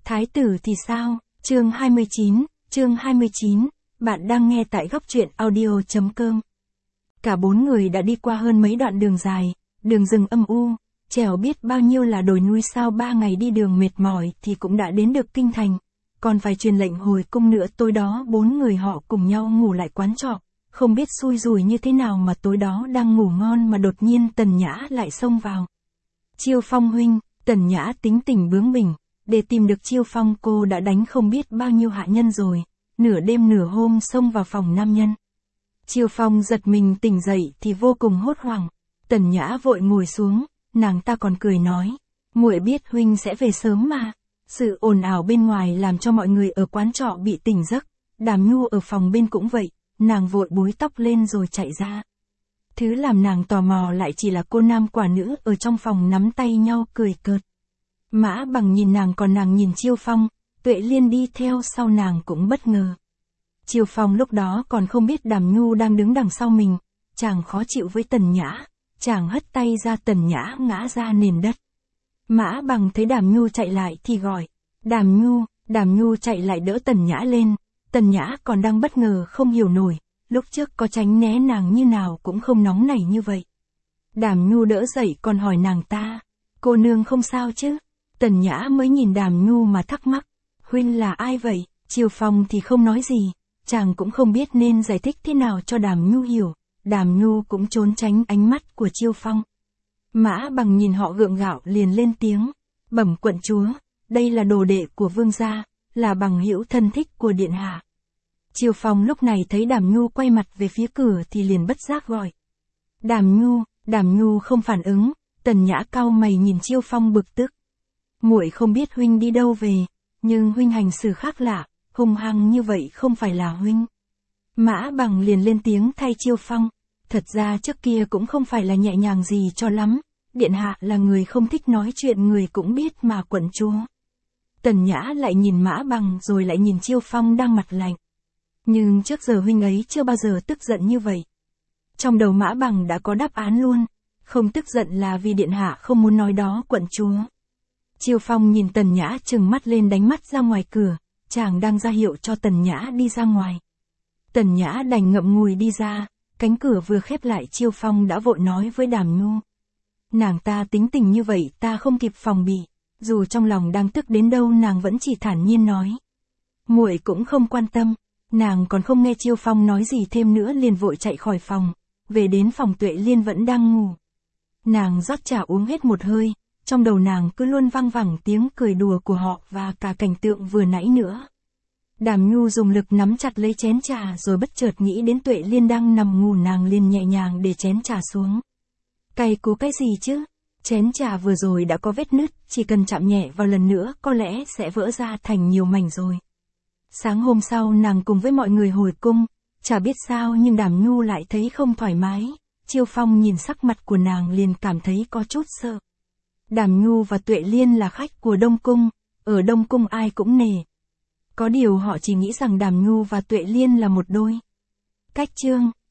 Thái tử thì sao? Chương 29, bạn đang nghe tại góc truyện audio.com. Cả bốn người đã đi qua hơn mấy đoạn đường dài, đường rừng âm u, trèo biết bao nhiêu là đồi núi, sau 3 ngày đi đường mệt mỏi thì cũng đã đến được kinh thành. Còn phải truyền lệnh hồi cung nữa. Tối đó bốn người họ cùng nhau ngủ lại quán trọ. Không biết xui rủi như thế nào mà tối đó đang ngủ ngon mà đột nhiên Tần Nhã lại xông vào. Chiêu Phong huynh. Tần Nhã tính tình bướng bỉnh. Để tìm được Chiêu Phong cô đã đánh không biết bao nhiêu hạ nhân rồi. Nửa đêm nửa hôm xông vào phòng nam nhân. Chiêu Phong giật mình tỉnh dậy thì vô cùng hốt hoảng. Tần Nhã vội ngồi xuống, nàng ta còn cười nói. Muội biết huynh sẽ về sớm mà. Sự ồn ào bên ngoài làm cho mọi người ở quán trọ bị tỉnh giấc. Đàm Nhu ở phòng bên cũng vậy, nàng vội búi tóc lên rồi chạy ra. Thứ làm nàng tò mò lại chỉ là cô nam quả nữ ở trong phòng nắm tay nhau cười cợt. Mã Bằng nhìn nàng, còn nàng nhìn Chiêu Phong. Tuệ Liên đi theo sau nàng cũng bất ngờ. Chiêu Phong lúc đó còn không biết Đàm Nhu đang đứng đằng sau mình. Chàng khó chịu với Tần Nhã, chàng hất tay ra, Tần Nhã ngã ra nền đất. Mã Bằng thấy Đàm Nhu chạy lại thì gọi. Đàm Nhu chạy lại đỡ Tần Nhã lên. Tần Nhã còn đang bất ngờ không hiểu nổi, lúc trước có tránh né nàng như nào cũng không nóng nảy như vậy. Đàm Nhu đỡ dậy còn hỏi nàng ta, cô nương không sao chứ? Tần Nhã mới nhìn Đàm Nhu mà thắc mắc, huynh là ai vậy? Chiêu Phong thì không nói gì, chàng cũng không biết nên giải thích thế nào cho Đàm Nhu hiểu. Đàm Nhu cũng trốn tránh ánh mắt của Chiêu Phong. Mã Bằng nhìn họ gượng gạo liền lên tiếng, bẩm quận chúa, đây là đồ đệ của vương gia, là bằng hữu thân thích của điện hạ. Chiêu Phong lúc này thấy Đàm Nhu quay mặt về phía cửa thì liền bất giác gọi. Đàm Nhu không phản ứng. Tần Nhã cau mày nhìn Chiêu Phong bực tức. Muội không biết huynh đi đâu về, nhưng huynh hành xử khác lạ, hung hăng như vậy không phải là huynh. Mã Bằng liền lên tiếng thay Chiêu Phong. Thật ra trước kia cũng không phải là nhẹ nhàng gì cho lắm. Điện hạ là người không thích nói chuyện, người cũng biết mà quận chúa. Tần Nhã lại nhìn Mã Bằng rồi lại nhìn Chiêu Phong đang mặt lạnh. Nhưng trước giờ huynh ấy chưa bao giờ tức giận như vậy. Trong đầu Mã Bằng đã có đáp án luôn. Không tức giận là vì điện hạ không muốn nói đó quận chúa. Chiêu Phong nhìn Tần Nhã trừng mắt lên, đánh mắt ra ngoài cửa. Chàng đang ra hiệu cho Tần Nhã đi ra ngoài. Tần Nhã đành ngậm ngùi đi ra. Cánh cửa vừa khép lại, Chiêu Phong đã vội nói với Đàm Nhu. Nàng ta tính tình như vậy ta không kịp phòng bị. Dù trong lòng đang tức đến đâu nàng vẫn chỉ thản nhiên nói. Muội cũng không quan tâm. Nàng còn không nghe Chiêu Phong nói gì thêm nữa liền vội chạy khỏi phòng. Về đến phòng Tuệ Liên vẫn đang ngủ. Nàng rót trà uống hết một hơi. Trong đầu nàng cứ luôn văng vẳng tiếng cười đùa của họ và cả cảnh tượng vừa nãy nữa. Đàm Nhu dùng lực nắm chặt lấy chén trà rồi bất chợt nghĩ đến Tuệ Liên đang nằm ngủ, nàng liền nhẹ nhàng để chén trà xuống. Cay cú cái gì chứ? Chén trà vừa rồi đã có vết nứt, chỉ cần chạm nhẹ vào lần nữa có lẽ sẽ vỡ ra thành nhiều mảnh rồi. Sáng hôm sau nàng cùng với mọi người hồi cung, chả biết sao nhưng Đàm Nhu lại thấy không thoải mái. Chiêu Phong nhìn sắc mặt của nàng liền cảm thấy có chút sợ. Đàm Nhu và Tuệ Liên là khách của Đông Cung, ở Đông Cung ai cũng nể. Có điều họ chỉ nghĩ rằng Đàm Nhu và Tuệ Liên là một đôi. Cách chương